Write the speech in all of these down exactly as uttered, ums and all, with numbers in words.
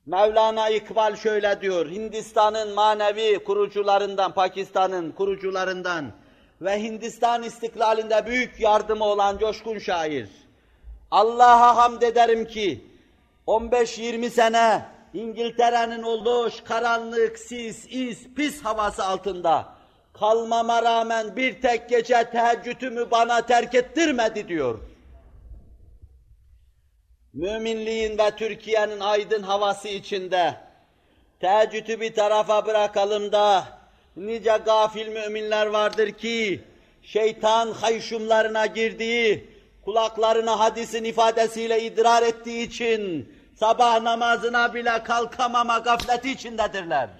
Mevlana İkbal şöyle diyor, Hindistan'ın manevi kurucularından, Pakistan'ın kurucularından ve Hindistan istiklalinde büyük yardımı olan coşkun şair. Allah'a hamd ederim ki on beş yirmi sene İngiltere'nin o loş, karanlık, sis, is, pis havası altında kalmama rağmen bir tek gece teheccüdümü bana terk ettirmedi diyor. Müminliğin ve Türkiye'nin aydın havası içinde teheccüdü bir tarafa bırakalım da nice gafil müminler vardır ki şeytan hayşumlarına girdiği, kulaklarına hadisin ifadesiyle idrar ettiği için sabah namazına bile kalkamama gafleti içindedirler.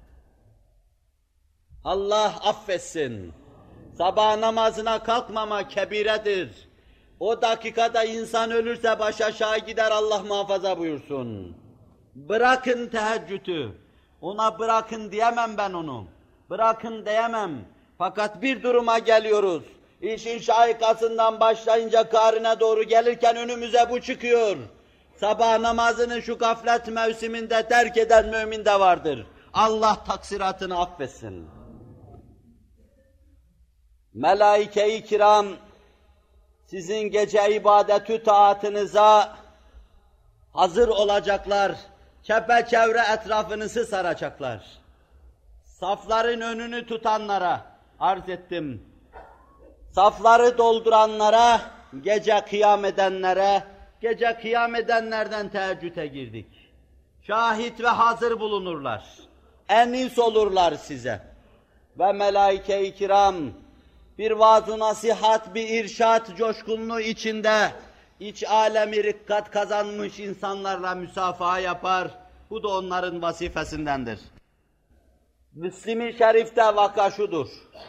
Allah affetsin. Sabah namazına kalkmama kebiredir. O dakikada insan ölürse baş aşağı gider, Allah muhafaza buyursun. Bırakın teheccüdü. Ona bırakın diyemem ben onu. Bırakın diyemem. Fakat bir duruma geliyoruz. İşin şaikasından başlayınca karine doğru gelirken önümüze bu çıkıyor. Sabah namazını şu gaflet mevsiminde terk eden mümin de vardır. Allah taksiratını affetsin. Melaike-i kiram sizin gece ibadetü taatınıza hazır olacaklar, çepeçevre etrafınızı saracaklar. Safların önünü tutanlara arz ettim, safları dolduranlara, gece kıyam edenlere, gece kıyam edenlerden teheccüde girdik. Şahit ve hazır bulunurlar, enis olurlar size. Ve melaike-i kiram, bir vaaz-ı nasihat, bir irşat coşkunluğu içinde iç alemi rikkat kazanmış insanlarla müsafaha yapar. Bu da onların vazifesindendir. Müslim-i Şerif'te vaka şudur.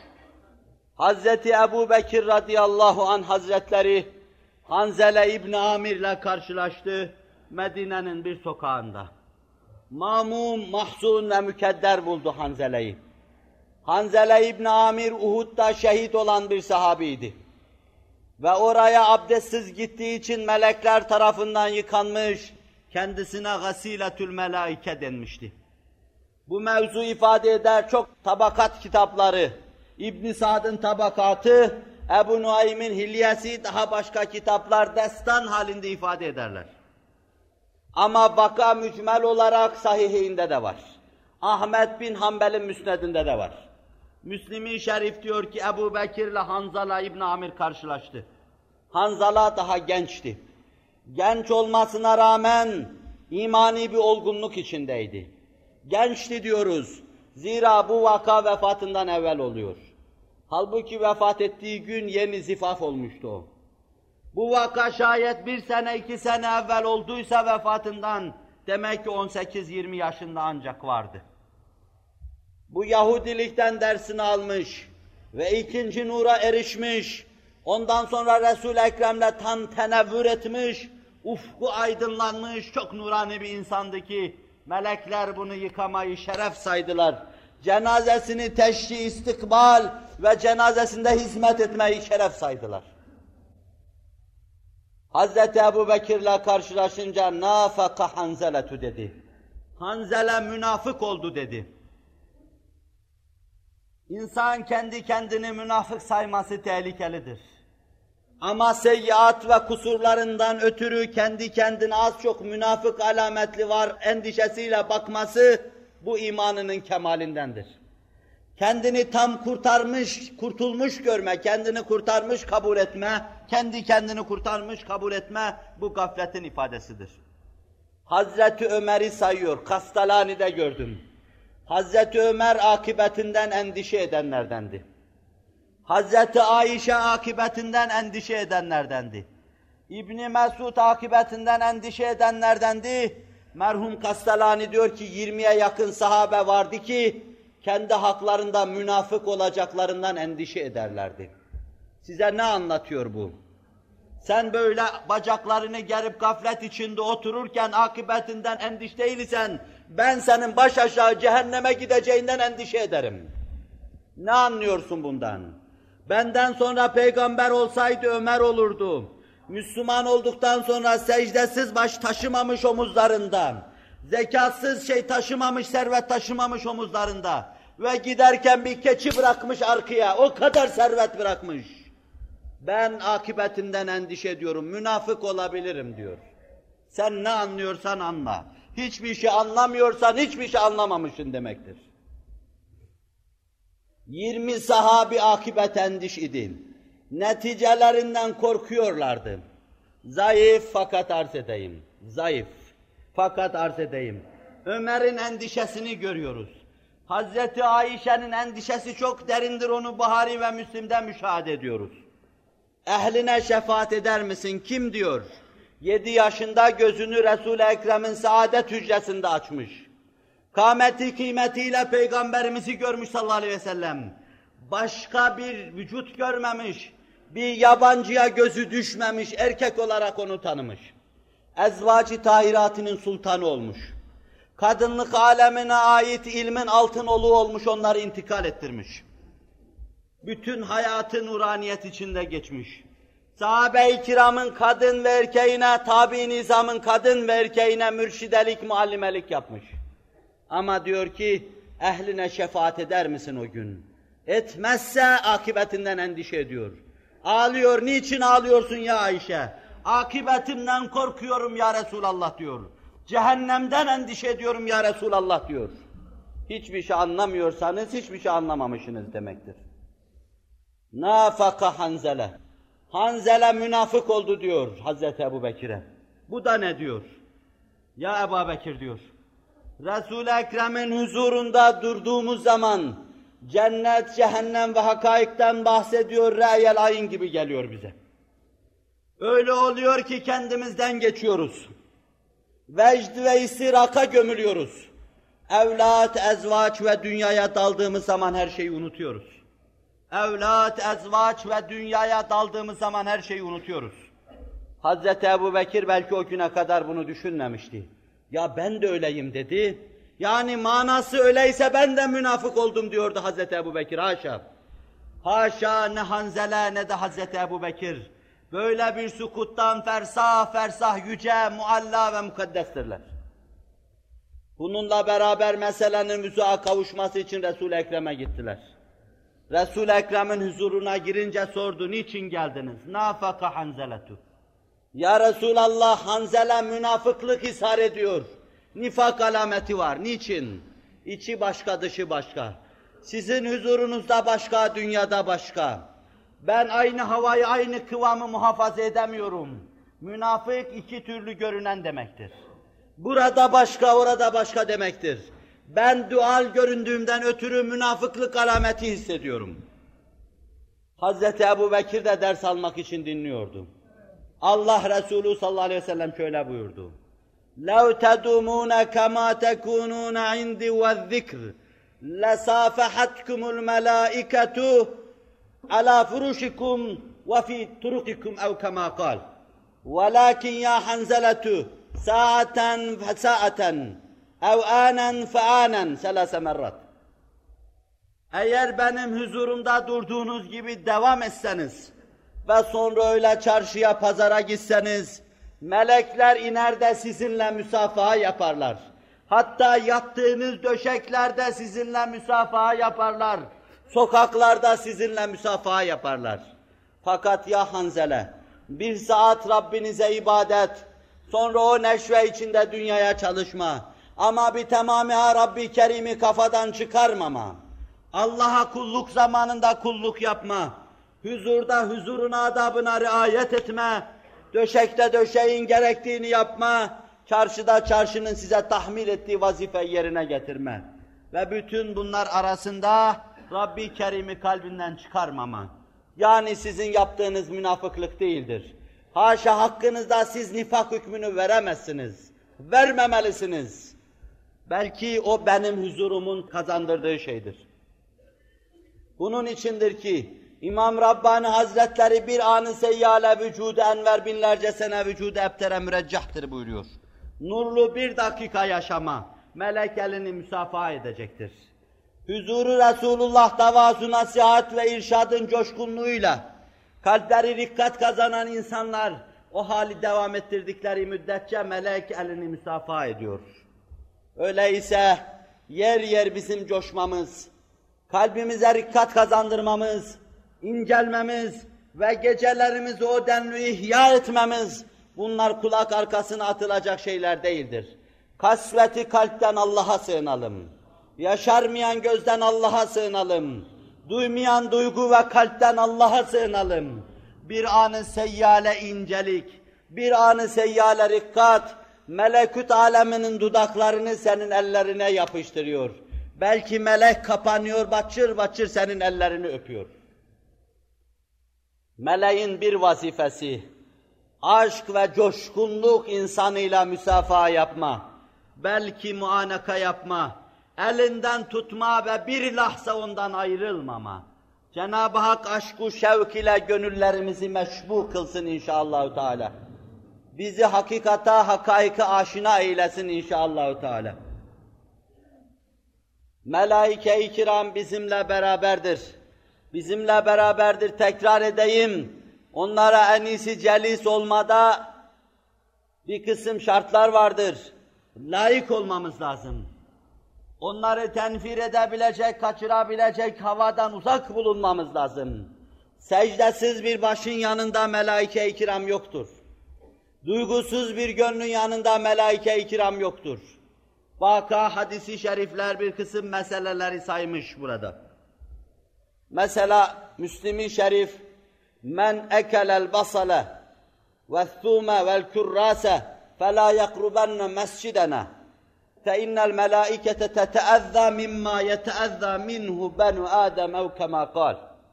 Hazreti Ebu Bekir radıyallahu anh hazretleri Hanzele İbni Amir'le karşılaştı Medine'nin bir sokağında. Mamum, mahzun ve mükedder buldu Hanzele'yi. Hanzele İbni Amir Uhud'da şehit olan bir sahabiydi. Ve oraya abdestsiz gittiği için melekler tarafından yıkanmış, kendisine gasiletül melaike denmişti. Bu mevzu ifade eder çok tabakat kitapları, İbn Sad'ın tabakatı, Ebu Nuaym'in hilyesi, daha başka kitaplar destan halinde ifade ederler. Ama vaka mücmel olarak sahihinde de var. Ahmed bin Hanbel'in müsnedinde de var. Müslim-i Şerif diyor ki Ebu Bekir ile Hanzala İbn Amir karşılaştı. Hanzala daha gençti. Genç olmasına rağmen imani bir olgunluk içindeydi. Gençti diyoruz. Zira bu vaka vefatından evvel oluyor. Halbuki vefat ettiği gün yeni zifaf olmuştu o. Bu vaka şayet bir sene iki sene evvel olduysa vefatından demek ki on sekiz yirmi yaşında ancak vardı. Bu Yahudilikten dersini almış ve ikinci nura erişmiş, ondan sonra Resul-i Ekrem'le tam tenevvür etmiş, ufku aydınlanmış, çok nurani bir insandı ki melekler bunu yıkamayı şeref saydılar. Cenazesini teşri istikbal ve cenazesinde hizmet etmeyi şeref saydılar. Hazreti Ebu Bekir'le karşılaşınca nâfaka Hanzeletu dedi. Hanzele münafık oldu dedi. İnsan kendi kendini münafık sayması tehlikelidir. Ama seyyiat ve kusurlarından ötürü kendi kendine az çok münafık alametli var endişesiyle bakması bu imanının kemalindendir. Kendini tam kurtarmış, kurtulmuş görme, kendini kurtarmış kabul etme, kendi kendini kurtarmış kabul etme bu gafletin ifadesidir. Hazreti Ömer'i sayıyor, Kastalani'de gördüm. Hazreti Ömer akıbetinden endişe edenlerdendi. Hazreti Ayşe akıbetinden endişe edenlerdendi. İbn Mesud akıbetinden endişe edenlerdendi. Merhum Kastalani diyor ki yirmiye yakın sahabe vardı ki kendi haklarında münafık olacaklarından endişe ederlerdi. Size ne anlatıyor bu? Sen böyle bacaklarını gerip gaflet içinde otururken akıbetinden endişe değilsen ben senin baş aşağı cehenneme gideceğinden endişe ederim. Ne anlıyorsun bundan? Benden sonra peygamber olsaydı Ömer olurdu. Müslüman olduktan sonra secdesiz baş taşımamış omuzlarından. zekatsız şey taşımamış, servet taşımamış omuzlarında ve giderken bir keçi bırakmış arkaya, o kadar servet bırakmış. Ben akıbetinden endişe ediyorum, münafık olabilirim diyor. Sen ne anlıyorsan anla. Hiçbir şey anlamıyorsan hiçbir şey anlamamışsın demektir. yirmi sahabi akıbet endiş idi. Neticelerinden korkuyorlardı. Zayıf fakat arz edeyim. Zayıf fakat arz edeyim. Ömer'in endişesini görüyoruz. Hazreti Ayşe'nin endişesi çok derindir, onu Buhari ve Müslim'de müşahede ediyoruz. Ehline şefaat eder misin? Kim diyor? Yedi yaşında gözünü Resul-i Ekrem'in saadet hücresinde açmış. Kâmeti kıymetiyle Peygamberimizi görmüş sallallahu aleyhi ve sellem. Başka bir vücut görmemiş, bir yabancıya gözü düşmemiş, erkek olarak onu tanımış. Ezvac-ı tahiratının sultanı olmuş. Kadınlık alemine ait ilmin altın oluğu olmuş, onları intikal ettirmiş. Bütün hayatı nuraniyet içinde geçmiş. Sahabe-i kiramın kadın ve erkeğine, tabi nizamın kadın ve erkeğine mürşidelik, muallimelik yapmış. Ama diyor ki, ehline şefaat eder misin o gün? Etmezse akıbetinden endişe ediyor. Ağlıyor, niçin ağlıyorsun ya Ayşe? Akıbetimden korkuyorum ya Resulallah diyor. Cehennemden endişe ediyorum ya Resulallah diyor. Hiçbir şey anlamıyorsanız hiçbir şey anlamamışsınız demektir. Nafaka Hanzele. Hanzele münafık oldu diyor Hazreti Ebubekir'e. Bu da ne diyor? Ya Ebubekir diyor. Resul-i Ekrem'in huzurunda durduğumuz zaman cennet, cehennem ve hakaikten bahsediyor, re'yel ayn gibi geliyor bize. Öyle oluyor ki kendimizden geçiyoruz. Vecd ve istiraka gömülüyoruz. Evlat, ezvaç ve dünyaya daldığımız zaman her şeyi unutuyoruz. Evlat, ezvaç ve dünyaya daldığımız zaman her şeyi unutuyoruz. Hazreti Ebubekir belki o güne kadar bunu düşünmemişti. Ya ben de öyleyim dedi. Yani manası öyleyse ben de münafık oldum diyordu Hazreti Ebubekir. Haşa. Haşa, ne Hanzele ne de Hazreti Ebubekir. Böyle bir sukuttan fersah fersah yüce, mualla ve mukaddestirler. Bununla beraber meselenin vüzuğa kavuşması için Resul-i Ekrem'e gittiler. Resul-i Ekrem'in huzuruna girince sordu, niçin geldiniz? Nafaka Hanzeletu. Ya Resulallah, Hanzele münafıklık ishar ediyor. Nifak alameti var. Niçin? İçi başka, dışı başka. Sizin huzurunuzda başka, dünyada başka. Ben aynı havayı, aynı kıvamı muhafaza edemiyorum. Münafık iki türlü görünen demektir. Burada başka, orada başka demektir. Ben dual göründüğümden ötürü münafıklık alameti hissediyorum. Hazreti Ebubekir de ders almak için dinliyordu. Allah Resulü sallallahu aleyhi ve sellem şöyle buyurdu. لَوْ تَدُومُونَ كَمَا تَكُونُونَ عِنْدِ وَالذِّكْرِ لَسَافَحَتْكُمُ الْمَلَائِكَةُ عَلَى فُرُشِكُمْ وَفِي طُرُقِكُمْ اَوْ كَمَا قَالَ وَلَكِنْ يَا حَنْزَلَةُ سَاعَةً فَسَاعَةً اَوْ آنًا فَآنًا ثَلَاثَ مَرَّةٍ. Eğer benim huzurumda durduğunuz gibi devam etseniz ve sonra öyle çarşıya, pazara gitseniz, melekler iner de sizinle müsafaha yaparlar. Hatta yattığınız döşeklerde sizinle müsafaha yaparlar. Sokaklarda sizinle müsafaha yaparlar. Fakat ya Hanzele, bir saat Rabbinize ibadet, sonra o neşve içinde dünyaya çalışma. Ama bir tamamıha Rabbi Kerim'i kafadan çıkarmama. Allah'a kulluk zamanında kulluk yapma. Huzurda huzurun adabına riayet etme. Döşekte döşeğin gerektiğini yapma. Çarşıda çarşının size tahmil ettiği vazifeyi yerine getirme. Ve bütün bunlar arasında Rabbi Kerim'i kalbinden çıkarmama. Yani sizin yaptığınız münafıklık değildir. Haşa, hakkınızda siz nifak hükmünü veremezsiniz. Vermemelisiniz. Belki o benim huzurumun kazandırdığı şeydir. Bunun içindir ki İmam Rabbani Hazretleri bir an-ı seyyale vücudu enver binlerce sene vücudu ebtere müreccahtır buyuruyor. Nurlu bir dakika yaşama, melek elini müsafaha edecektir. Huzuru Resulullah davazu nasihat ve irşadın coşkunluğuyla kalpleri rikkat kazanan insanlar o hali devam ettirdikleri müddetçe melek elini müsafaha ediyor. Öyleyse yer yer bizim coşmamız, kalbimize rikkat kazandırmamız, incelmemiz ve gecelerimizi o denli ihya etmemiz, bunlar kulak arkasına atılacak şeyler değildir. Kasveti kalpten Allah'a sığınalım. Yaşarmayan gözden Allah'a sığınalım. Duymayan duygu ve kalpten Allah'a sığınalım. Bir anı seyyale incelik, bir anı seyyale rikkat, melekut aleminin dudaklarını senin ellerine yapıştırıyor. Belki melek kapanıyor, baçır baçır senin ellerini öpüyor. Meleğin bir vazifesi, aşk ve coşkunluk insanıyla müsafaha yapma, belki muanaka yapma, elinden tutma ve bir lahza ondan ayrılmama. Cenab-ı Hak aşk-ı şevk ile gönüllerimizi meşbu kılsın inşallah Teala. Bizi hakikata, hakaika aşina eylesin inşallah Teala. Melaike-i kiram bizimle beraberdir. Bizimle beraberdir, tekrar edeyim. Onlara en iyisi celis olmada bir kısım şartlar vardır. Layık olmamız lazım. Onları tenfir edebilecek, kaçırabilecek havadan uzak bulunmamız lazım. Secdesiz bir başın yanında melaike-i kiram yoktur. Duygusuz bir gönlün yanında melaike-i kiram yoktur. Vaka hadisi şerifler bir kısım meseleleri saymış burada. Mesela Müslim-i Şerif, men ekelel basale ve's-sume vel-kurrase fela yakrubenne mescidena fe innel melaikete teteezza mimma yeteezza minhu benu Adem ev kema kal.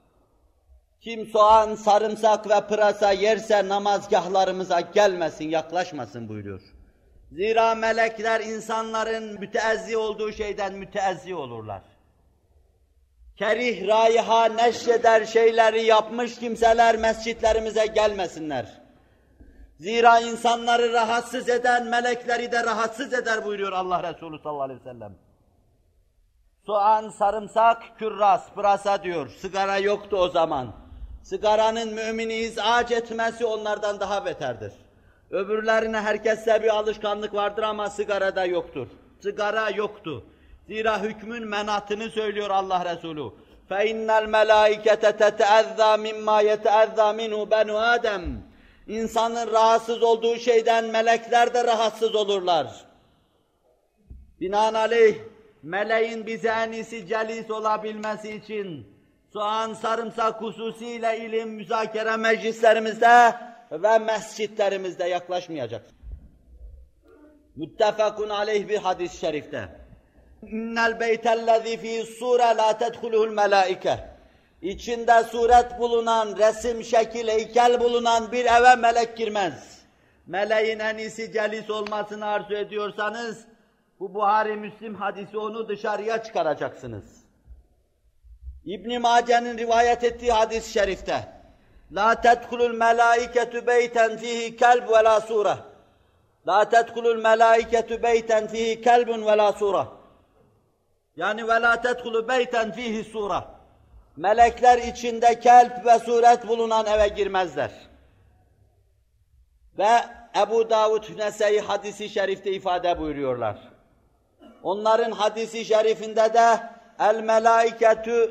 Kim soğan, sarımsak ve pırasa yerse namazgahlarımıza gelmesin, yaklaşmasın buyuruyor. Zira melekler insanların müteezzi olduğu şeyden müteezzi olurlar. Kerih, raiha, neşreder şeyleri yapmış kimseler mescitlerimize gelmesinler. Zira insanları rahatsız eden melekleri de rahatsız eder buyuruyor Allah Resulü sallallahu aleyhi ve sellem. Soğan, sarımsak, kürras, pırasa diyor. Sigara yoktu o zaman. Sigaranın mümini izâc etmesi onlardan daha beterdir. Öbürlerine herkeste bir alışkanlık vardır ama sigarada yoktur. Sigara yoktu. Zira hükmün menatını söylüyor Allah Resulü. فَاِنَّ الْمَلَائِكَةَ تَتَأَذَّى مِمَّا يَتَأَذَّى مِنْهُ بَنُ آدَمٍ. İnsanın rahatsız olduğu şeyden melekler de rahatsız olurlar. Binaenaleyh, meleğin bize en iyisi celis olabilmesi için soğan, sarımsak hususiyle ilim, müzakere meclislerimizde ve mescitlerimizde yaklaşmayacak. Müttefakun aleyh bir hadis-i şerifte. İnnel beytellezî fî's-sûre lâ tedhuluhu'l melâike. İçinde suret bulunan, resim, şekil, heykel bulunan bir eve melek girmez. Meleğin en iyisi celis olmasını arzu ediyorsanız, bu Buhari Müslim hadisi onu dışarıya çıkaracaksınız. İbn-i Mace'nin rivayet ettiği hadis-i şerifte, لَا تَدْخُلُ الْمَلَائِكَةُ بَيْتًا ف۪يهِ كَلْبٌ وَلَا سُورَةٌ لَا تَدْخُلُ الْمَلَائِكَةُ بَيْتًا ف۪يهِ كَلْبٌ وَلَا سُورَةٌ. Yani وَلَا تَدْخُلُ بَيْتًا ف۪يهِ سُورَةٌ. Melekler içinde kelp ve suret bulunan eve girmezler. Ve Ebu Davud Nese'yi hadisi şerifte ifade buyuruyorlar. Onların hadisi şerifinde de el melaiketu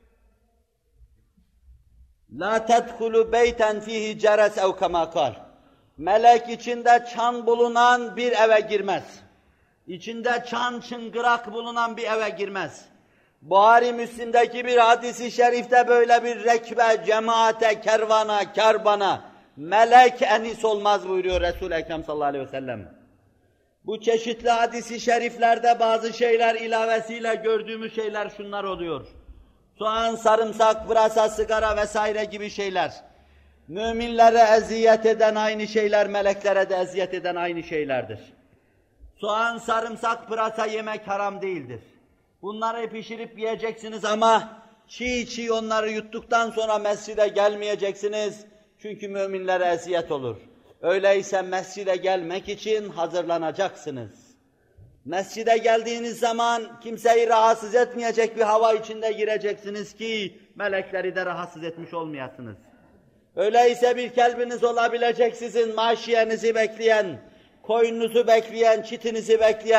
la tedhulu beyten fihi ceres ev kema kal. Melek içinde çan bulunan bir eve girmez. İçinde çan çıngırak bulunan bir eve girmez. Buhari Müslim'deki bir hadisi şerifte böyle bir rekbe, cemaate, kervana, karbana, melek enis olmaz buyuruyor Resul-i Ekrem sallallahu aleyhi ve sellem. Bu çeşitli hadisi şeriflerde bazı şeyler ilavesiyle gördüğümüz şeyler şunlar oluyor. Soğan, sarımsak, pırasa, sigara vesaire gibi şeyler. Müminlere eziyet eden aynı şeyler, meleklere de eziyet eden aynı şeylerdir. Soğan, sarımsak, pırasa yemek haram değildir. Bunları pişirip yiyeceksiniz ama çiğ çiğ onları yuttuktan sonra mescide gelmeyeceksiniz. Çünkü müminlere eziyet olur. Öyleyse mescide gelmek için hazırlanacaksınız. Mescide geldiğiniz zaman kimseyi rahatsız etmeyecek bir hava içinde gireceksiniz ki melekleri de rahatsız etmiş olmayasınız. Öyleyse bir kelbiniz olabilecek sizin maşiyenizi bekleyen, koyununuzu bekleyen, çitinizi bekleyen,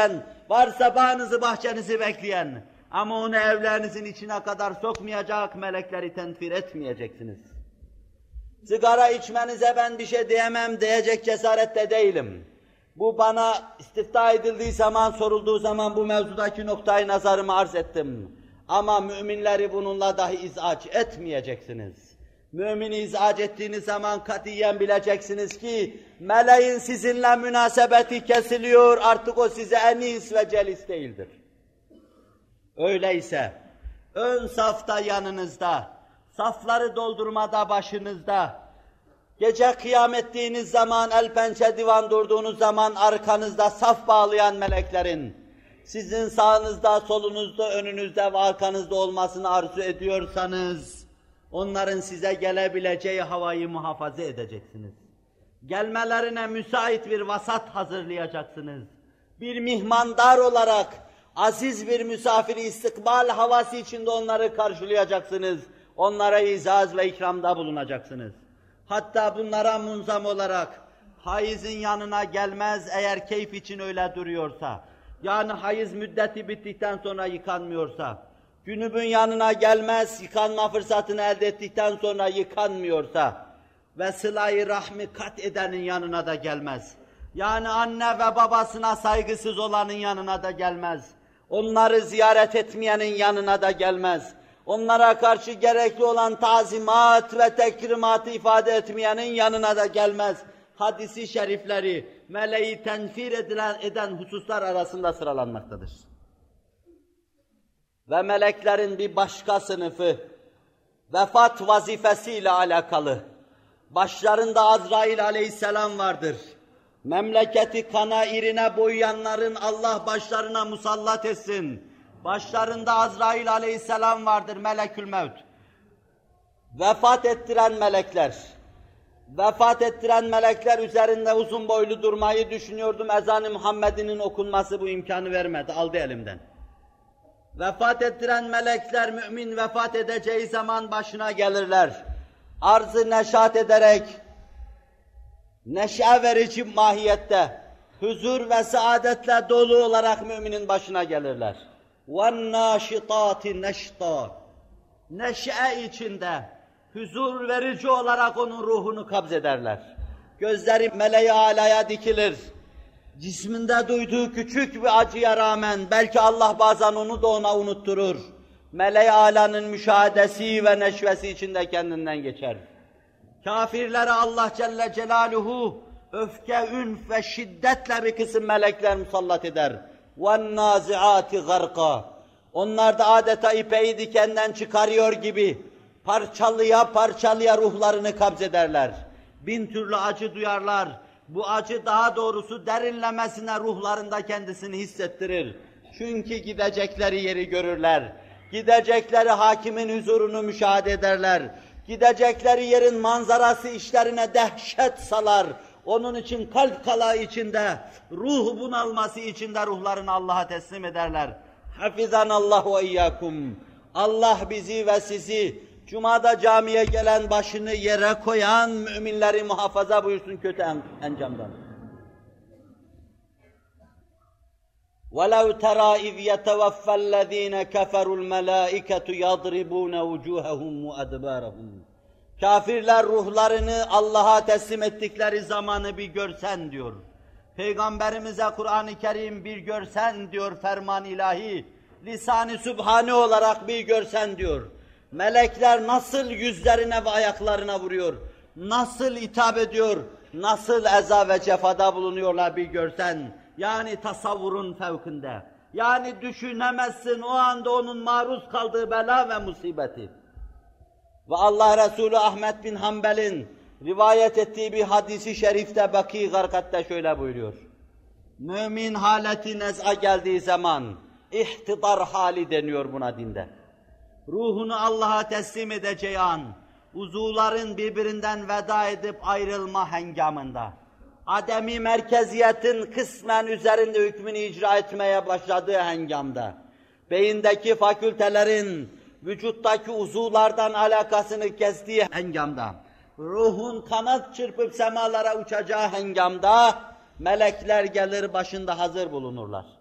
varsa bağınızı bahçenizi bekleyen, ama onu evlerinizin içine kadar sokmayacak, melekleri tenfir etmeyeceksiniz. Sigara içmenize ben bir şey diyemem, diyecek cesarette değilim. Bu bana istifta edildiği zaman, sorulduğu zaman bu mevzudaki noktayı nazarımı arz ettim. Ama müminleri bununla dahi izac etmeyeceksiniz. Mümini izac ettiğiniz zaman katiyen bileceksiniz ki meleğin sizinle münasebeti kesiliyor, artık o size enis ve celis değildir. Öyleyse ön safta yanınızda, safları doldurmada başınızda, gece kıyam ettiğiniz zaman, el pençe divan durduğunuz zaman arkanızda saf bağlayan meleklerin, sizin sağınızda, solunuzda, önünüzde ve arkanızda olmasını arzu ediyorsanız, onların size gelebileceği havayı muhafaza edeceksiniz. Gelmelerine müsait bir vasat hazırlayacaksınız. Bir mihmandar olarak, aziz bir misafiri istikbal havası içinde onları karşılayacaksınız. Onlara izaz ve ikramda bulunacaksınız. Hatta bunlara munzam olarak hayızın yanına gelmez eğer keyif için öyle duruyorsa, yani hayız müddeti bittikten sonra yıkanmıyorsa, cünübün yanına gelmez yıkanma fırsatını elde ettikten sonra yıkanmıyorsa ve sıla-i rahmi kat edenin yanına da gelmez. Yani anne ve babasına saygısız olanın yanına da gelmez. Onları ziyaret etmeyenin yanına da gelmez. Onlara karşı gerekli olan tazimat ve tekrimatı ifade etmeyenin yanına da gelmez. Hadis-i şerifleri meleği tenfir edilen, eden hususlar arasında sıralanmaktadır. Ve meleklerin bir başka sınıfı, vefat vazifesiyle alakalı. Başlarında Azrail aleyhisselam vardır. Memleketi kana irine boyayanların Allah başlarına musallat etsin. Başlarında Azrail aleyhisselam vardır, melekül mevt. Vefat ettiren melekler. Vefat ettiren melekler üzerinde uzun boylu durmayı düşünüyordum. Ezan-ı Muhammed'in okunması bu imkanı vermedi, aldı elimden. Vefat ettiren melekler mümin vefat edeceği zaman başına gelirler. Arzı neşat ederek, neşe verici mahiyette, huzur ve saadetle dolu olarak müminin başına gelirler. وَالنَّاشِطَاتِ نَشْطًا Neşe içinde, huzur verici olarak onun ruhunu kabzederler. Gözleri meleği alaya dikilir. Cisminde duyduğu küçük bir acıya rağmen, belki Allah bazen onu da ona unutturur. Meleği alanın müşahedesi ve neşvesi içinde kendinden geçer. Kafirlere Allah Celle Celaluhu öfke, ünf ve şiddetle bir kısım melekler musallat eder. وَالنَّازِعَاتِ غَرْقًا Onlar da adeta ipeyi dikenden çıkarıyor gibi parçalıya parçalıya ruhlarını kabzederler. Bin türlü acı duyarlar. Bu acı daha doğrusu derinlemesine ruhlarında kendisini hissettirir. Çünkü gidecekleri yeri görürler. Gidecekleri hakimin huzurunu müşahede ederler. Gidecekleri yerin manzarası işlerine dehşet salar. Onun için kalp kalağı içinde, ruh bunalması içinde ruhlarını Allah'a teslim ederler. Hafizanallahu ve iyyakum. Allah bizi ve sizi Cuma'da camiye gelen başını yere koyan müminleri muhafaza buyursun kötü en, encamdan. وَلَوْ تَرَى اِذْ يَتَوَفَّى الَّذ۪ينَ كَفَرُوا الْمَلَائِكَةُ يَضْرِبُونَ وُجُوهَهُمْ وَأَدْبَارَهُمْ Kafirler ruhlarını Allah'a teslim ettikleri zamanı bir görsen diyor. Peygamberimize Kur'an-ı Kerim bir görsen diyor ferman ilahi. Lisan-ı Sübhane olarak bir görsen diyor. Melekler nasıl yüzlerine ve ayaklarına vuruyor, nasıl hitap ediyor, nasıl eza ve cefada bulunuyorlar bir görsen. Yani tasavvurun fevkinde. Yani düşünemezsin o anda onun maruz kaldığı bela ve musibeti. Ve Allah Resulü Ahmed bin Hanbel'in rivayet ettiği bir hadisi şerifte Baki Garkat'ta şöyle buyuruyor. Mümin haleti nez'a geldiği zaman ihtidar hali deniyor buna dinde. Ruhunu Allah'a teslim edeceği an, uzuvların birbirinden veda edip ayrılma hengamında, ademi merkeziyetin kısmen üzerinde hükmünü icra etmeye başladığı hengamda, beyindeki fakültelerin vücuttaki uzuvlardan alakasını kestiği hengamda, ruhun kanat çırpıp semalara uçacağı hengamda, melekler gelir başında hazır bulunurlar.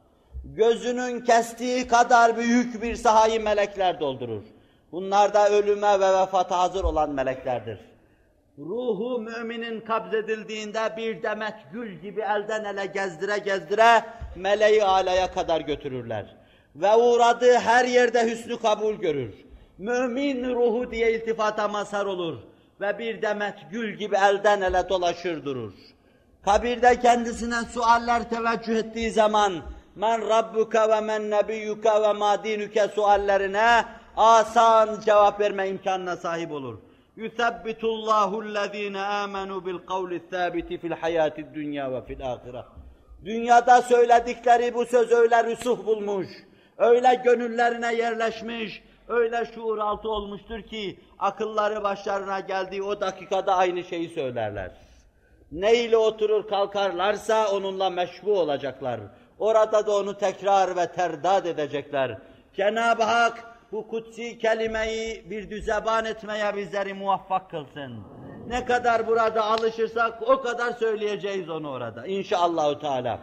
gözünün kestiği kadar büyük bir sahayı melekler doldurur. Bunlar da ölüme ve vefata hazır olan meleklerdir. Ruhu müminin kabzedildiğinde bir demet gül gibi elden ele gezdire gezdire meleği alaya kadar götürürler. Ve uğradığı her yerde hüsnü kabul görür. Mümin ruhu diye iltifata mazhar olur ve bir demet gül gibi elden ele dolaşır durur. Kabirde kendisine sualler teveccüh ettiği zaman men rabbuka ve men nebiyyuka ve ma dinuke suallerine asan cevap verme imkanına sahip olur. Yusabbitullahu ellezine amenu bil kavli sabiti fil hayatid dunya ve fil ahire. Dünyada söyledikleri bu söz öyle rüsuh bulmuş, öyle gönüllerine yerleşmiş, öyle şuur altı olmuştur ki akılları başlarına geldiği o dakikada aynı şeyi söylerler. Ne ile oturur kalkarlarsa onunla meşbu olacaklar. Orada da onu tekrar ve terdad edecekler. Cenab-ı Hak bu kutsi kelimeyi bir düzeban etmeye bizleri muvaffak kılsın. Ne kadar burada alışırsak o kadar söyleyeceğiz onu orada İnşallahü Teala.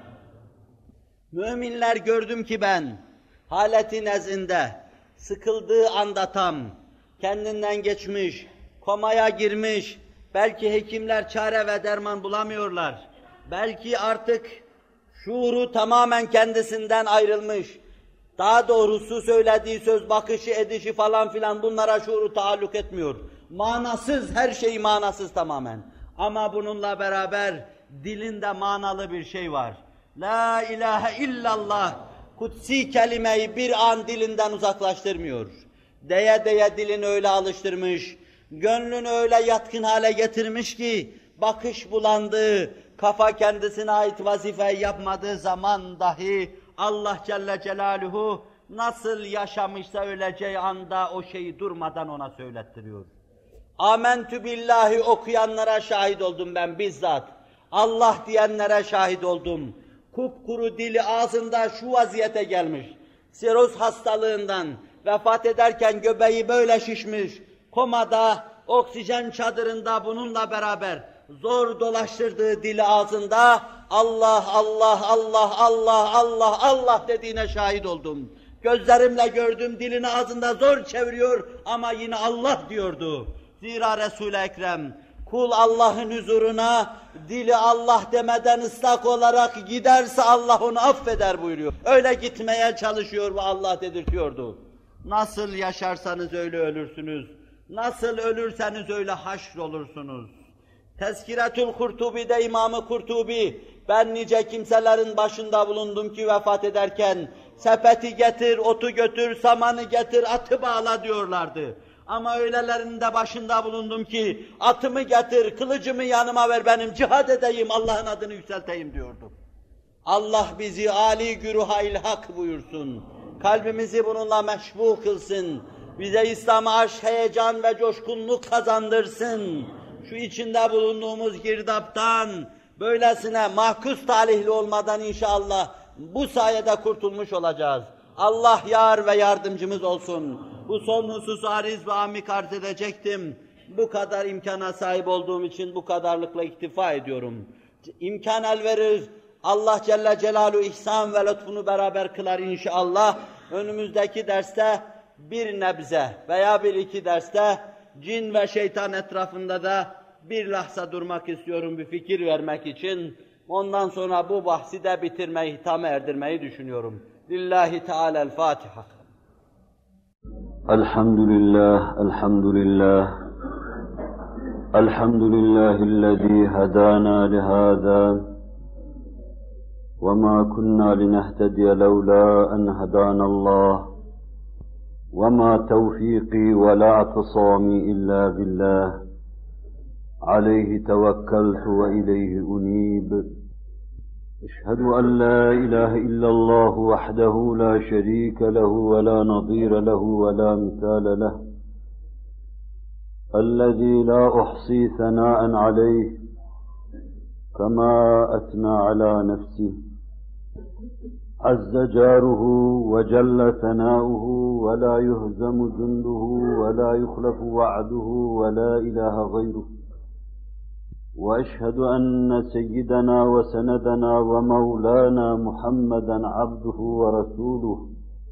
Müminler gördüm ki ben haleti nezinde sıkıldığı anda tam kendinden geçmiş, komaya girmiş, belki hekimler çare ve derman bulamıyorlar. Belki artık şuuru tamamen kendisinden ayrılmış. Daha doğrusu söylediği söz, bakışı, edişi falan filan bunlara şuuru taalluk etmiyor. Manasız, her şey manasız tamamen. Ama bununla beraber dilinde manalı bir şey var. La ilahe illallah, kutsi kelimeyi bir an dilinden uzaklaştırmıyor. Deye deye dilini öyle alıştırmış, gönlünü öyle yatkın hale getirmiş ki, bakış bulandığı, kafa kendisine ait vazifeyi yapmadığı zaman dahi Allah Celle Celaluhu nasıl yaşamışsa öleceği anda o şeyi durmadan ona söylettiriyor. Amentü billahi okuyanlara şahit oldum ben bizzat. Allah diyenlere şahit oldum. Kupkuru dili ağzında şu vaziyete gelmiş. Siroz hastalığından vefat ederken göbeği böyle şişmiş. Komada, oksijen çadırında bununla beraber zor dolaştırdığı dili ağzında Allah, Allah, Allah, Allah, Allah, Allah dediğine şahit oldum. Gözlerimle gördüm, dilini ağzında zor çeviriyor ama yine Allah diyordu. Zira Resul-i Ekrem, kul Allah'ın huzuruna dili Allah demeden ıslak olarak giderse Allah onu affeder buyuruyor. Öyle gitmeye çalışıyor ve Allah dedirtiyordu. Nasıl yaşarsanız öyle ölürsünüz. Nasıl ölürseniz öyle haşr olursunuz. Tezkiretül Kurtubi'de İmam-ı Kurtubi, ben nice kimselerin başında bulundum ki vefat ederken, sepeti getir, otu götür, samanı getir, atı bağla diyorlardı. Ama öylelerinin de başında bulundum ki, atımı getir, kılıcımı yanıma ver, benim cihad edeyim, Allah'ın adını yükselteyim diyordu. Allah bizi âli güruha ilhak buyursun. Kalbimizi bununla meşbu kılsın. Bize İslam'a aşk, heyecan ve coşkunluk kazandırsın. Şu içinde bulunduğumuz girdaptan, böylesine mahkus talihli olmadan inşallah bu sayede kurtulmuş olacağız. Allah yar ve yardımcımız olsun. Bu son hususu ariz ve amik arz edecektim. Bu kadar imkana sahip olduğum için bu kadarlıkla iktifa ediyorum. İmkan el verir, Allah Celle Celaluhu ihsan ve lütfunu beraber kılar inşallah. Önümüzdeki derste bir nebze veya bir iki derste cin ve şeytan etrafında da bir lahza durmak istiyorum bir fikir vermek için. Ondan sonra bu bahsi de bitirmeyi, hitama erdirmeyi düşünüyorum. Lillahi Teala'l-Fatiha. Elhamdülillah, elhamdülillah. Elhamdülillahillezî hedâna lihâzâ. وما كنا لنهتدي لولا أن هدانا الله وما توفيقي ولا اعتصامي إلا بالله عليه توكلت وإليه أنيب أشهد أن لا إله إلا الله وحده لا شريك له ولا نظير له ولا مثال له الذي لا أحصي ثناء عليه كما أثنى على نفسه عز جاره وجل ثناؤه ولا يهزم جنده ولا يخلف وعده ولا إله غيره وأشهد أن سيدنا وسندنا ومولانا محمدا عبده ورسوله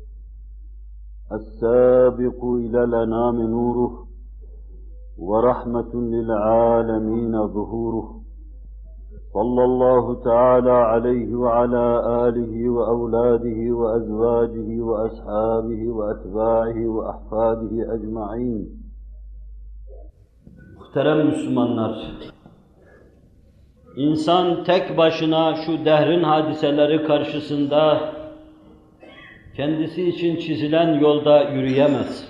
السابق إلى الأنام نوره ورحمة للعالمين ظهوره صلى الله تعالى عليه وعلى آله وأولاده وأزواجه وأصحابه وأتباعه وأحفاده أجمعين. Muhterem Müslümanlar, İnsan tek başına şu dehrin hadiseleri karşısında kendisi için çizilen yolda yürüyemez.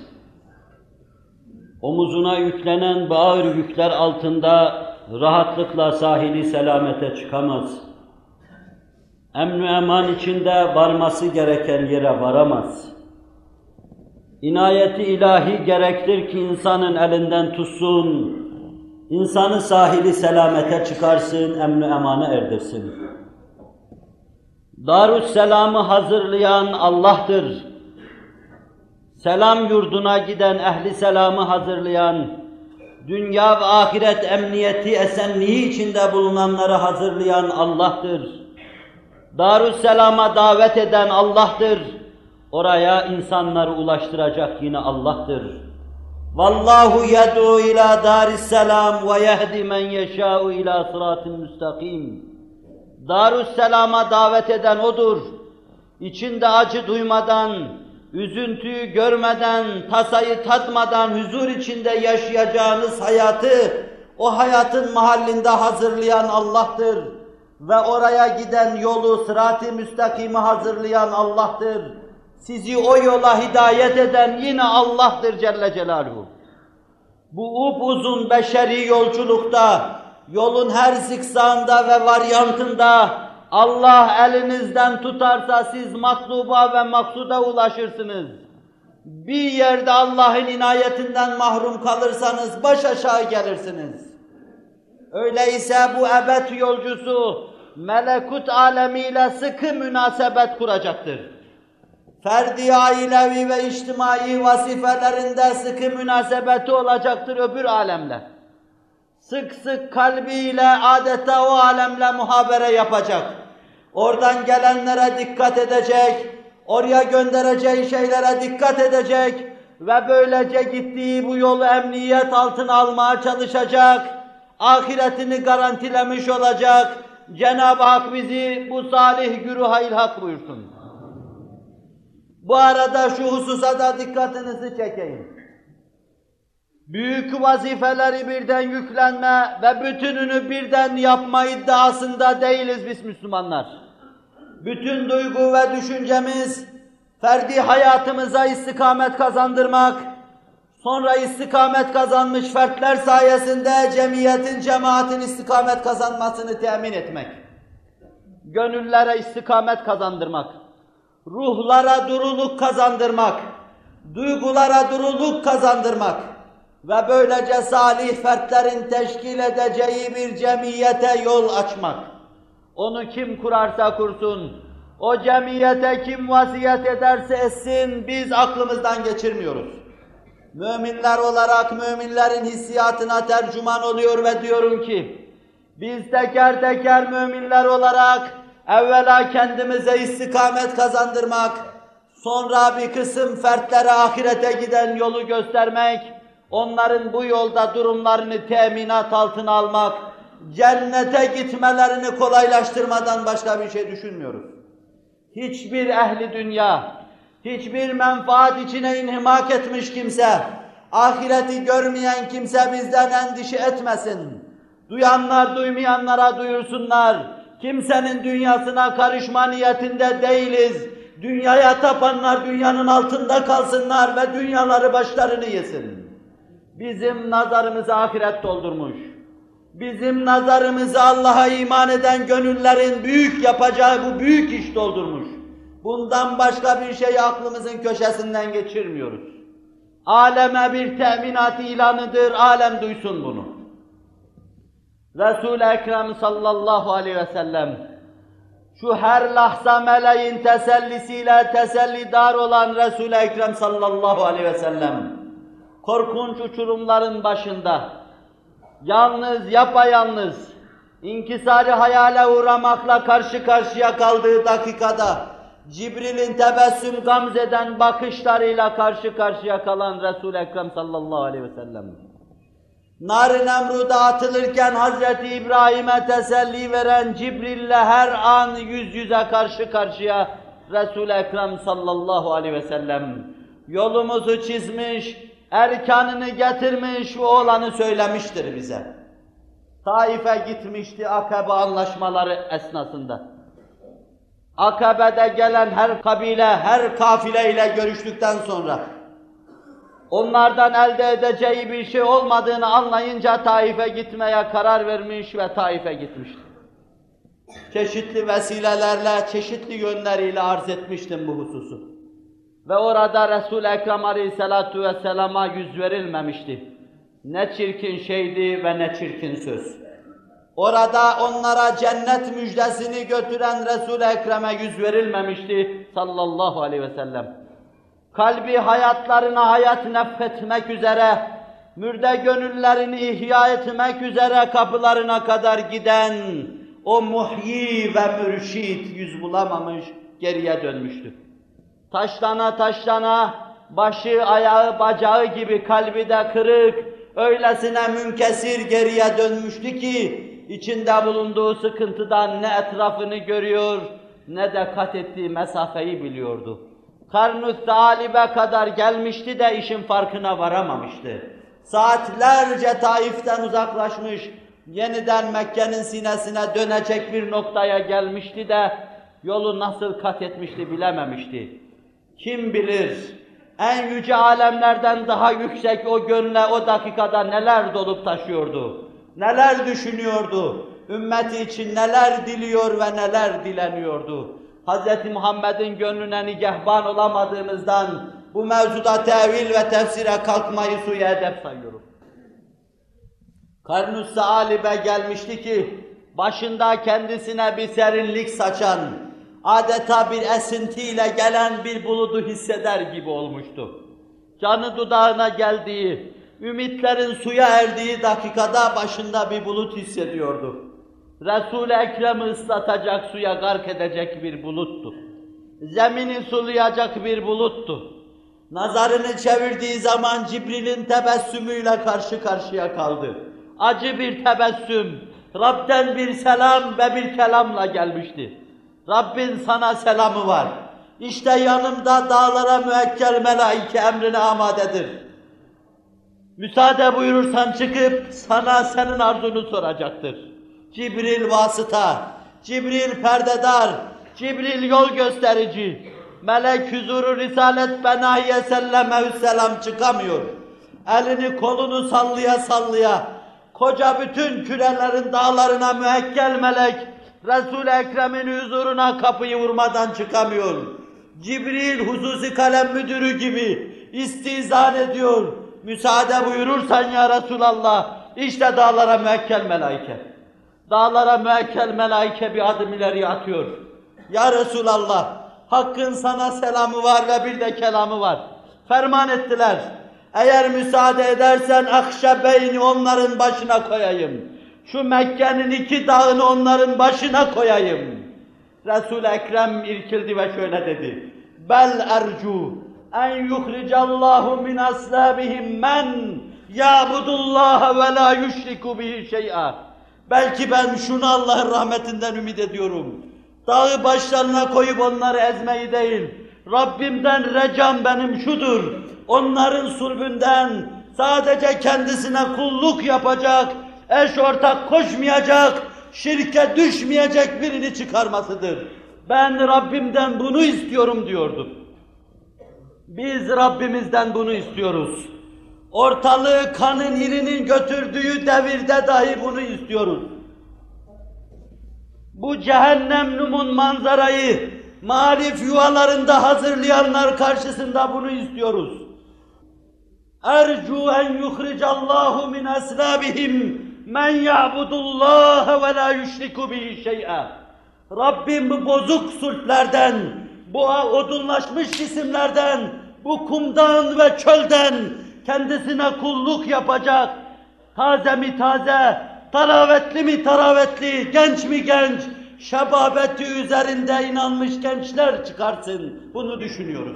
Omuzuna yüklenen ağır yükler altında rahatlıkla sahili selamete çıkamaz. Emn-i eman içinde varması gereken yere varamaz. İnayeti ilahi gerektir ki insanın elinden tutsun, insanı sahili selamete çıkarsın, emn-i emana erdirsin. Darüsselam'ı hazırlayan Allah'tır. Selam yurduna giden ehli selamı hazırlayan, dünya ve ahiret emniyeti, esenliği içinde bulunanları hazırlayan Allah'tır. Darüsselam'a davet eden Allah'tır. Oraya insanları ulaştıracak yine Allah'tır. Vallahu yed'u ila darisselam ve yehdi men yeşâ'u ila sıratin müstakim. Darüsselam'a davet eden O'dur. İçinde acı duymadan, üzüntüyü görmeden, tasayı tatmadan huzur içinde yaşayacağınız hayatı, o hayatın mahallinde hazırlayan Allah'tır. Ve oraya giden yolu, sırat-ı müstakimi hazırlayan Allah'tır. Sizi o yola hidayet eden yine Allah'tır Celle Celaluhu. Bu upuzun beşeri yolculukta, yolun her zikzağında ve varyantında Allah elinizden tutarsa siz matluba ve maksuda ulaşırsınız. Bir yerde Allah'ın inayetinden mahrum kalırsanız baş aşağı gelirsiniz. Öyleyse bu ebed yolcusu melekut alemiyle sıkı münasebet kuracaktır. Ferdi, ailevi ve içtimai vazifelerinde sıkı münasebeti olacaktır öbür alemle. Sık sık kalbiyle adeta o alemle muhabere yapacak. Oradan gelenlere dikkat edecek, oraya göndereceği şeylere dikkat edecek ve böylece gittiği bu yolu emniyet altına almaya çalışacak, ahiretini garantilemiş olacak. Cenab-ı Hak bizi bu salih güruha ilhak buyursun. Bu arada şu hususa da dikkatinizi çekeyim. Büyük vazifeleri birden yüklenme ve bütününü birden yapma iddiasında değiliz biz Müslümanlar. Bütün duygu ve düşüncemiz, ferdi hayatımıza istikamet kazandırmak, sonra istikamet kazanmış fertler sayesinde cemiyetin, cemaatin istikamet kazanmasını temin etmek. Gönüllere istikamet kazandırmak, ruhlara duruluk kazandırmak, duygulara duruluk kazandırmak ve böylece salih fertlerin teşkil edeceği bir cemiyete yol açmak. Onu kim kurarsa kursun, o cemiyete kim vasiyet ederse etsin, biz aklımızdan geçirmiyoruz. Müminler olarak müminlerin hissiyatına tercüman oluyor ve diyorum ki, biz teker teker müminler olarak evvela kendimize istikamet kazandırmak, sonra bir kısım fertlere ahirete giden yolu göstermek, onların bu yolda durumlarını teminat altına almak, cennete gitmelerini kolaylaştırmadan başka bir şey düşünmüyoruz. Hiçbir ehli dünya, hiçbir menfaat içine inhimak etmiş kimse, ahireti görmeyen kimse bizden endişe etmesin. Duyanlar duymayanlara duyursunlar. Kimsenin dünyasına karışma niyetinde değiliz. Dünyaya tapanlar dünyanın altında kalsınlar ve dünyaları başlarını yesin. Bizim nazarımızı ahiret doldurmuş. Bizim nazarımızı Allah'a iman eden gönüllerin büyük yapacağı bu büyük iş doldurmuş. Bundan başka bir şeyi aklımızın köşesinden geçirmiyoruz. Aleme bir teminat ilanıdır, alem duysun bunu. Resul-i Ekrem sallallahu aleyhi ve sellem, şu her lahza meleğin tesellisiyle tesellidar olan Resul-i Ekrem sallallahu aleyhi ve sellem, korkunç uçurumların başında, yalnız, yapayalnız, inkisari hayale uğramakla karşı karşıya kaldığı dakikada, Cibril'in tebessüm gamzeden bakışlarıyla karşı karşıya kalan Resul-i Ekrem sallallahu aleyhi ve sellem. Nar-ı Nemrud'a atılırken Hazreti İbrahim'e teselli veren Cibril'le her an yüz yüze karşı karşıya Resul-i Ekrem sallallahu aleyhi ve sellem yolumuzu çizmiş, erkanını getirmiş ve olanı söylemiştir bize. Taif'e gitmişti Akabe anlaşmaları esnasında. Akabe'de gelen her kabile, her kafile ile görüştükten sonra onlardan elde edeceği bir şey olmadığını anlayınca Taif'e gitmeye karar vermiş ve Taif'e gitmişti. Çeşitli vesilelerle, çeşitli yönleriyle arz etmiştim bu hususu. Ve orada Resul-i Ekrem Aleyhisselatu Vesselam'a yüz verilmemişti. Ne çirkin şeydi ve ne çirkin söz. Orada onlara cennet müjdesini götüren Resul-i Ekrem'e yüz verilmemişti sallallahu aleyhi ve sellem. Kalbi hayatlarına hayat nefretmek üzere, mürde gönüllerini ihya etmek üzere kapılarına kadar giden o muhyi ve mürşid yüz bulamamış, geriye dönmüştü. Taşlana taşlana, başı, ayağı, bacağı gibi kalbi de kırık, öylesine münkesir geriye dönmüştü ki, içinde bulunduğu sıkıntıdan ne etrafını görüyor, ne de kat ettiği mesafeyi biliyordu. Karn-ı Salibe kadar gelmişti de işin farkına varamamıştı. Saatlerce Taif'ten uzaklaşmış, yeniden Mekke'nin sinesine dönecek bir noktaya gelmişti de, yolu nasıl kat etmişti bilememişti. Kim bilir, en yüce alemlerden daha yüksek o gönle o dakikada neler dolup taşıyordu, neler düşünüyordu, ümmeti için neler diliyor ve neler dileniyordu. Hz. Muhammed'in gönlüne nigehban olamadığımızdan bu mevzuda tevil ve tefsire kalkmayı suya edep sayıyorum. Karn-ı Salibe gelmişti ki, başında kendisine bir serinlik saçan, adeta bir esintiyle gelen bir buludu hisseder gibi olmuştu. Canı dudağına geldiği, ümitlerin suya erdiği dakikada başında bir bulut hissediyordu. Resul-i Ekrem'i ıslatacak, suya gark edecek bir buluttu. Zemini sulayacak bir buluttu. Nazarını çevirdiği zaman Cibril'in tebessümüyle karşı karşıya kaldı. Acı bir tebessüm, Rab'den bir selam ve bir kelamla gelmişti. Rabbin sana selamı var. İşte yanımda dağlara müekkel melaike emrine amadedir. Müsaade buyurursan çıkıp sana senin arzunu soracaktır. Cibril vasıta, Cibril perdedar, Cibril yol gösterici. Melek huzuru Risalet Benahiye Sellemehüsselam çıkamıyor. Elini kolunu sallaya sallaya, koca bütün kürelerin dağlarına müekkel melek, Resul-i Ekrem'in huzuruna kapıyı vurmadan çıkamıyor. Cibril hususi kalem müdürü gibi istizan ediyor. Müsaade buyurursan ya Resulallah, işte dağlara müekkel melaike. Dağlara müekkel melaike bir adım ileri atıyor. Ya Resulallah, Hakk'ın sana selamı var ve bir de kelamı var. Ferman ettiler. Eğer müsaade edersen Akşebeyni onların başına koyayım. Şu Mekke'nin iki dağını onların başına koyayım. Resul-i Ekrem irkildi ve şöyle dedi. Bel ercu en yuhricallahu min aslabihim men ya'budullaha ve la yushriku bihi şey'a. Belki ben şunu Allah'ın rahmetinden ümit ediyorum. Dağı başlarına koyup onları ezmeyi değil, Rabbimden recam benim şudur, onların sulbünden sadece kendisine kulluk yapacak, eş ortak koşmayacak, şirke düşmeyecek birini çıkarmasıdır. Ben Rabbimden bunu istiyorum diyordu. Biz Rabbimizden bunu istiyoruz. Ortalığı kanın irinin götürdüğü devirde dahi bunu istiyoruz. Bu cehennemlumun manzarayı marif yuvalarında hazırlayanlar karşısında bunu istiyoruz. Ercu en yuhricallahu min aslabihim men ya'budullaha ve la yushriku bihi şey'a. Rabbim bu bozuk sulplerden, bu odunlaşmış cisimlerden, bu kumdan ve çölden kendisine kulluk yapacak, taze mi taze, taravetli mi taravetli, genç mi genç, şebabeti üzerinde inanmış gençler çıkarsın. Bunu düşünüyoruz.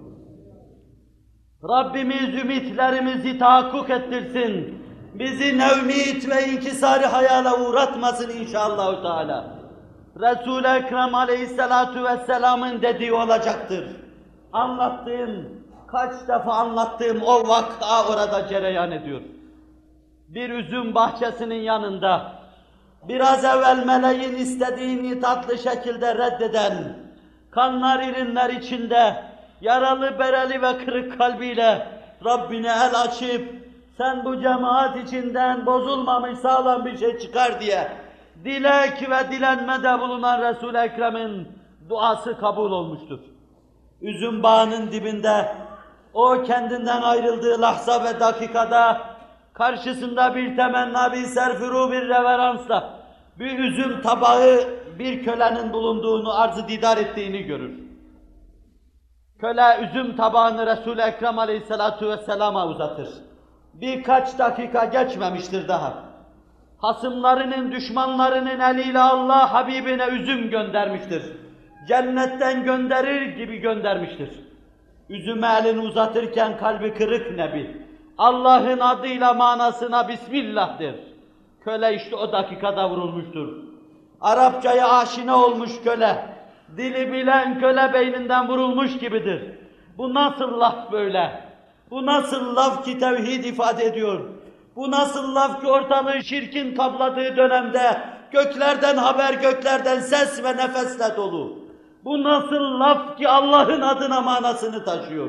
Rabbimiz ümitlerimizi tahakkuk ettirsin. Bizi nevmit ve inkisari hayale uğratmasın inşallah Teala. Resul-i Ekrem aleyhissalatu vesselamın dediği olacaktır. Anlattığım, kaç defa anlattığım o vaka orada cereyan ediyor. Bir üzüm bahçesinin yanında, biraz evvel meleğin istediğini tatlı şekilde reddeden, kanlar irinler içinde, yaralı bereli ve kırık kalbiyle Rabbine el açıp, sen bu cemaat içinden bozulmamış sağlam bir şey çıkar diye dilek ve dilenmede bulunan Resul-i Ekrem'in duası kabul olmuştur. Üzüm bağının dibinde, o kendinden ayrıldığı lahza ve dakikada, karşısında bir temenna, bir serfuru, bir reveransla, bir üzüm tabağı, bir kölenin bulunduğunu, arz-ı didar ettiğini görür. Köle üzüm tabağını Resul-i Ekrem aleyhissalatu vesselama uzatır. Birkaç dakika geçmemiştir daha. Hasımlarının, düşmanlarının eliyle Allah Habibine üzüm göndermiştir. Cennetten gönderir gibi göndermiştir. Üzüme elini uzatırken kalbi kırık Nebi, Allah'ın adıyla manasına Bismillah'dır. Köle işte o dakikada vurulmuştur. Arapçaya aşina olmuş köle, dili bilen köle beyninden vurulmuş gibidir. Bu nasıl laf böyle? Bu nasıl laf ki tevhid ifade ediyor? Bu nasıl laf ki ortalığı şirkin kapladığı dönemde göklerden haber, göklerden ses ve nefesle dolu? Bu nasıl laf ki Allah'ın adına manasını taşıyor?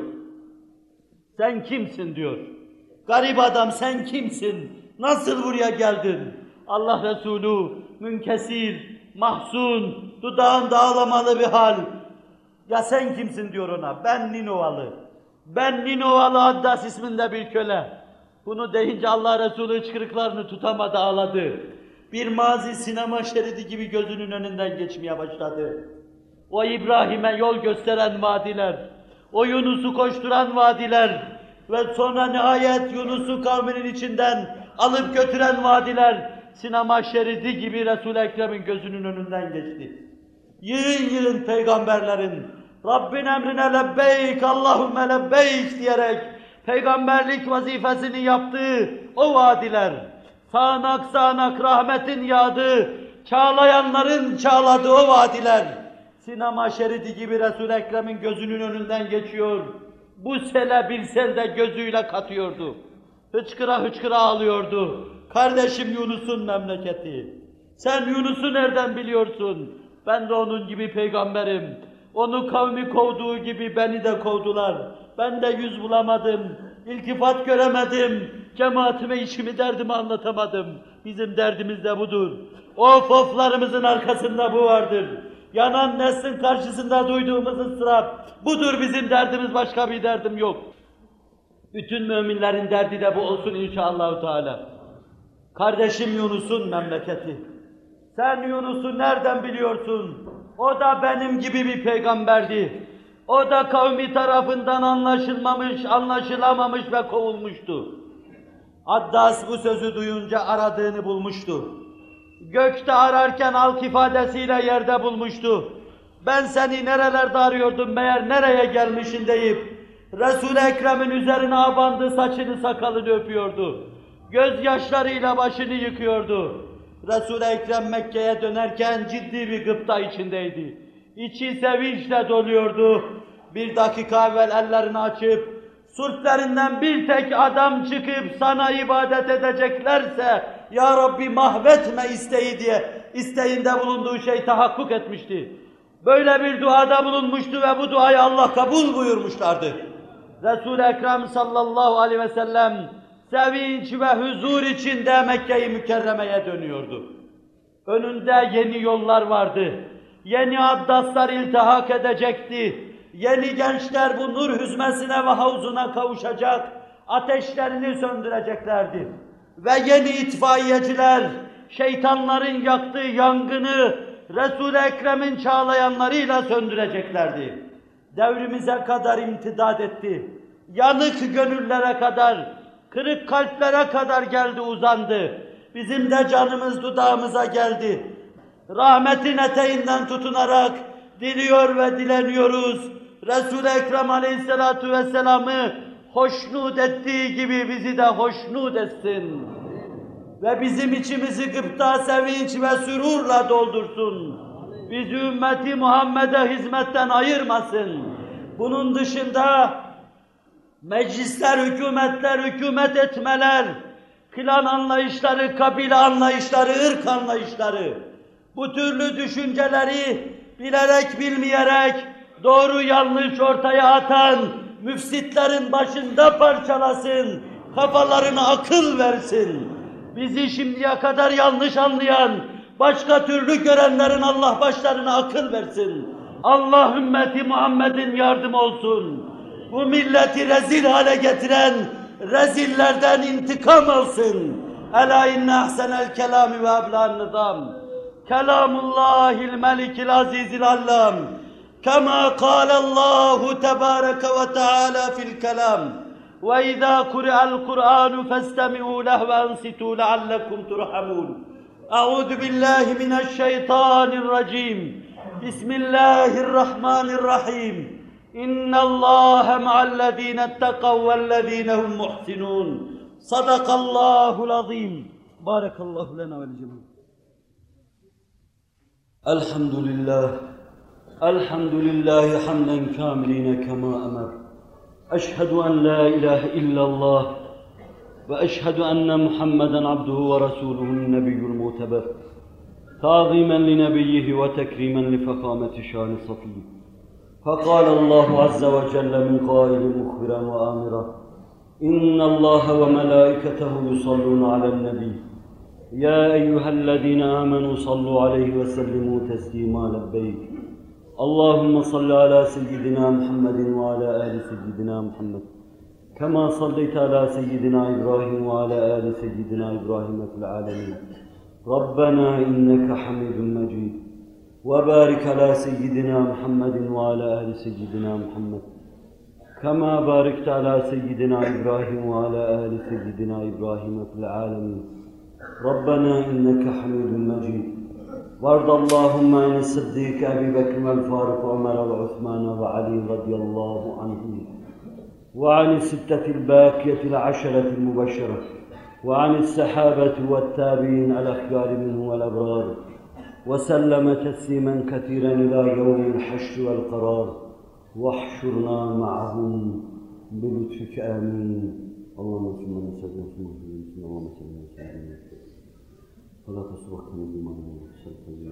Sen kimsin diyor. Garip adam sen kimsin? Nasıl buraya geldin? Allah Resulü münkesir, mahzun, dudağında ağlamalı bir hal. Ya sen kimsin diyor ona. Ben Ninovalı. Ben Ninovalı Addas isminde bir köle. Bunu deyince Allah Resulü hıçkırıklarını tutamadı, ağladı. Bir mazi sinema şeridi gibi gözünün önünden geçmeye başladı. O İbrahim'e yol gösteren vadiler, o Yunus'u koşturan vadiler ve sonra nihayet Yunus'u kavminin içinden alıp götüren vadiler, sinema şeridi gibi Resul-i Ekrem'in gözünün önünden geçti. Yığın yığın peygamberlerin, Rabbin emrine lebbeyk, Allahümme lebbeyk diyerek peygamberlik vazifesini yaptığı o vadiler, sağanak sağanak rahmetin yağdığı, çağlayanların çağladığı o vadiler, sinema şeridi gibi Resul-i Ekrem'in gözünün önünden geçiyor. Bu sele bir selde gözüyle katıyordu. Hıçkıra hıçkıra ağlıyordu. Kardeşim Yunus'un memleketi. Sen Yunus'u nereden biliyorsun? Ben de onun gibi peygamberim. Onu kavmi kovduğu gibi beni de kovdular. Ben de yüz bulamadım, iltifat göremedim. Cemaatime işimi, derdimi anlatamadım. Bizim derdimiz de budur. Of oflarımızın arkasında bu vardır. Yanan neslin karşısında duyduğumuz ıstırap. Budur bizim derdimiz, başka bir derdim yok. Bütün müminlerin derdi de bu olsun inşallah Teala. Kardeşim Yunus'un memleketi. Sen Yunus'u nereden biliyorsun? O da benim gibi bir peygamberdi. O da kavmi tarafından anlaşılmamış, anlaşılamamış ve kovulmuştu. Addas bu sözü duyunca aradığını bulmuştu. Gökte ararken halk ifadesiyle yerde bulmuştu. Ben seni nerelerde arıyordum meğer nereye gelmişsin deyip Resul-i Ekrem'in üzerine abandı, saçını sakalını öpüyordu. Gözyaşlarıyla başını yıkıyordu. Resul-i Ekrem Mekke'ye dönerken ciddi bir gıpta içindeydi. İçi sevinçle doluyordu. Bir dakika evvel ellerini açıp sulplerinden bir tek adam çıkıp sana ibadet edeceklerse Ya Rabbi mahvetme isteği diye isteğinde bulunduğu şey tahakkuk etmişti. Böyle bir duada bulunmuştu ve bu duayı Allah kabul buyurmuşlardı. Resul-i Ekrem sallallahu aleyhi ve sellem sevinç ve huzur içinde Mekke-i Mükerreme'ye dönüyordu. Önünde yeni yollar vardı. Yeni addaslar iltihak edecekti. Yeni gençler bu nur hüzmesine ve havzuna kavuşacak, ateşlerini söndüreceklerdi. Ve yeni itfaiyeciler, şeytanların yaktığı yangını Resul-i Ekrem'in çağlayanlarıyla söndüreceklerdi. Devrimize kadar imtidad etti. Yanık gönüllere kadar, kırık kalplere kadar geldi, uzandı. Bizim de canımız dudağımıza geldi. Rahmetin eteğinden tutunarak diliyor ve dileniyoruz. Resul-i Ekrem Aleyhisselatu Vesselam'ı hoşnut ettiği gibi bizi de hoşnut etsin. Ve bizim içimizi gıpta, sevinç ve sürurla doldursun. Bizi ümmeti Muhammed'e hizmetten ayırmasın. Bunun dışında meclisler, hükümetler, hükümet etmeler, klan anlayışları, kabile anlayışları, ırk anlayışları, bu türlü düşünceleri bilerek bilmeyerek doğru yanlış ortaya atan müfsitlerin başında parçalasın, kafalarına akıl versin. Bizi şimdiye kadar yanlış anlayan, başka türlü görenlerin Allah başlarına akıl versin. Allah ümmeti Muhammed'in yardımı olsun. Bu milleti rezil hale getiren rezillerden intikam alsın. Ela inne ahsenel kelami ve ebla'n nizam. Kelamullahil melikil azizil allam. Kema kâlallahu tebâreke ve teâlâ fil kelam. Ve izâ kuri'al Kur'ânu festemi'û leh ve ansitû leallekum turhamûn. Eûzu billahi mineşşeytanirracim. Bismillahirrahmanirrahim. İnna Allaha ma'allezîne etteqav vellezîne hum muhsinûn. Sadakallahul azîm. Barakallahu lena ve lecemî. Elhamdülillah. Elhamdülillahi hamden kâmilîne kemâ emer. Eşhedü en la ilahe illallah ve eşhedü enne Muhammeden abduhu ve rasûluhun nebiyyul muteber. Ta'zîmen li nebiyyihi ve tekrimen li fekâmeti şâni safiyyi. فقال الله عز وجل من قائل مخبرا وآمرا إن الله وملائكته يصلون على النبي يا أيها الذين آمنوا صلوا عليه وسلموا تسليما لبيك اللهم صل على سيدنا محمد وعلى آل سيدنا محمد كما صليت على سيدنا إبراهيم وعلى آل سيدنا إبراهيم في العالمين ربنا إنك حميد مجيد وبارك على سيدنا محمد وعلى آل سيدنا محمد كما باركت على سيدنا إبراهيم وعلى آل سيدنا إبراهيم في العالمين ربنا إنك حميد مجيد وارض اللهم عن الصديق أبي بكر والفاروق وعمر وعثمان وعلي رضي الله عنهم وعن الستة الباقية العشرة المبشرة وعن الصحابة والتابعين الأخيار منهم والأبرار وسلم تسليما كثيرا إلى يوم الحشر والقرار واحشرنا معهم بلطفك آمين اللهم صل وسلم اللهم صل وسلم فلا تصرفنا بما نسألك من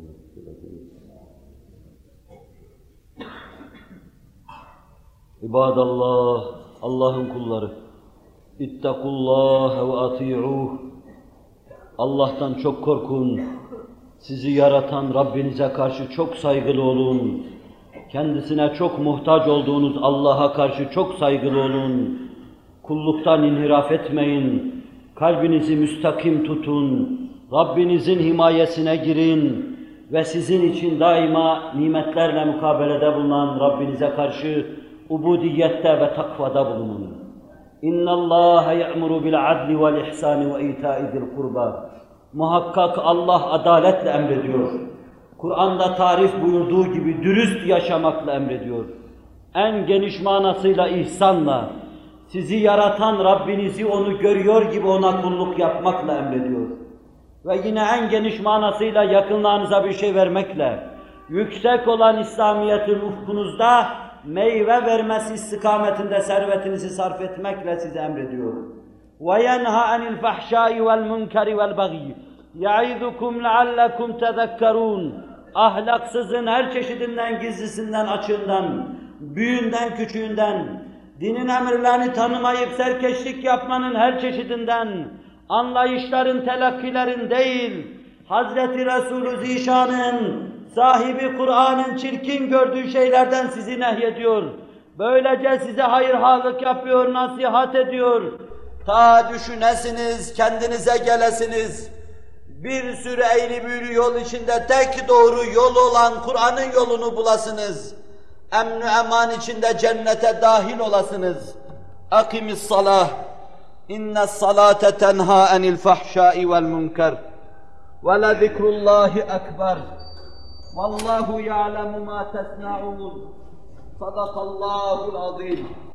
İbadallah, Allah'ın kulları, İttakullâhe ve ati'ûh. Allah'tan çok korkun, sizi yaratan Rabbinize karşı çok saygılı olun, kendisine çok muhtaç olduğunuz Allah'a karşı çok saygılı olun, kulluktan inhiraf etmeyin, kalbinizi müstakim tutun, Rabbinizin himayesine girin ve sizin için daima nimetlerle mukabelede bulunan Rabbinize karşı ubudiyette ve takvada bulunun. İnna Allaha ya'muru bil adli vel ihsani ve ita'i zil kurba. Muhakkak Allah adaletle emrediyor. Kur'an'da tarif buyurduğu gibi dürüst yaşamakla emrediyor. En geniş manasıyla ihsanla, sizi yaratan Rabbinizi onu görüyor gibi ona kulluk yapmakla emrediyor. Ve yine en geniş manasıyla yakınlarınıza bir şey vermekle, yüksek olan İslamiyet'in ufkunuzda meyve vermesi istikametinde servetinizi sarf etmekle size emrediyor. وَيَنْهَا عَنِ الْفَحْشَاءِ وَالْمُنْكَرِ وَالْبَغْيِ يَعِذُكُمْ لَعَلَّكُمْ تَذَكَّرُونَ Ahlaksızın her çeşidinden, gizlisinden, açığından, büyüğünden, küçüğünden, dinin emirlerini tanımayıp serkeşlik yapmanın her çeşidinden, anlayışların, telakkilerin değil, Hazreti Resulü Zişan'ın, sahibi Kur'an'ın çirkin gördüğü şeylerden sizi nehyediyor. Böylece size hayırhalık yapıyor, nasihat ediyor. Ta düşünesiniz, kendinize gelesiniz. Bir sürü eğri büğrü yol içinde tek doğru yol olan Kur'an'ın yolunu bulasınız. Emn-i eman içinde cennete dahil olasınız. Akimis salah. İnne salate tenha enil fahşai vel münker. Ve le zikrullahi ekber. Vallahu ya'lemu ma tesna'un. Sadakallahul azim.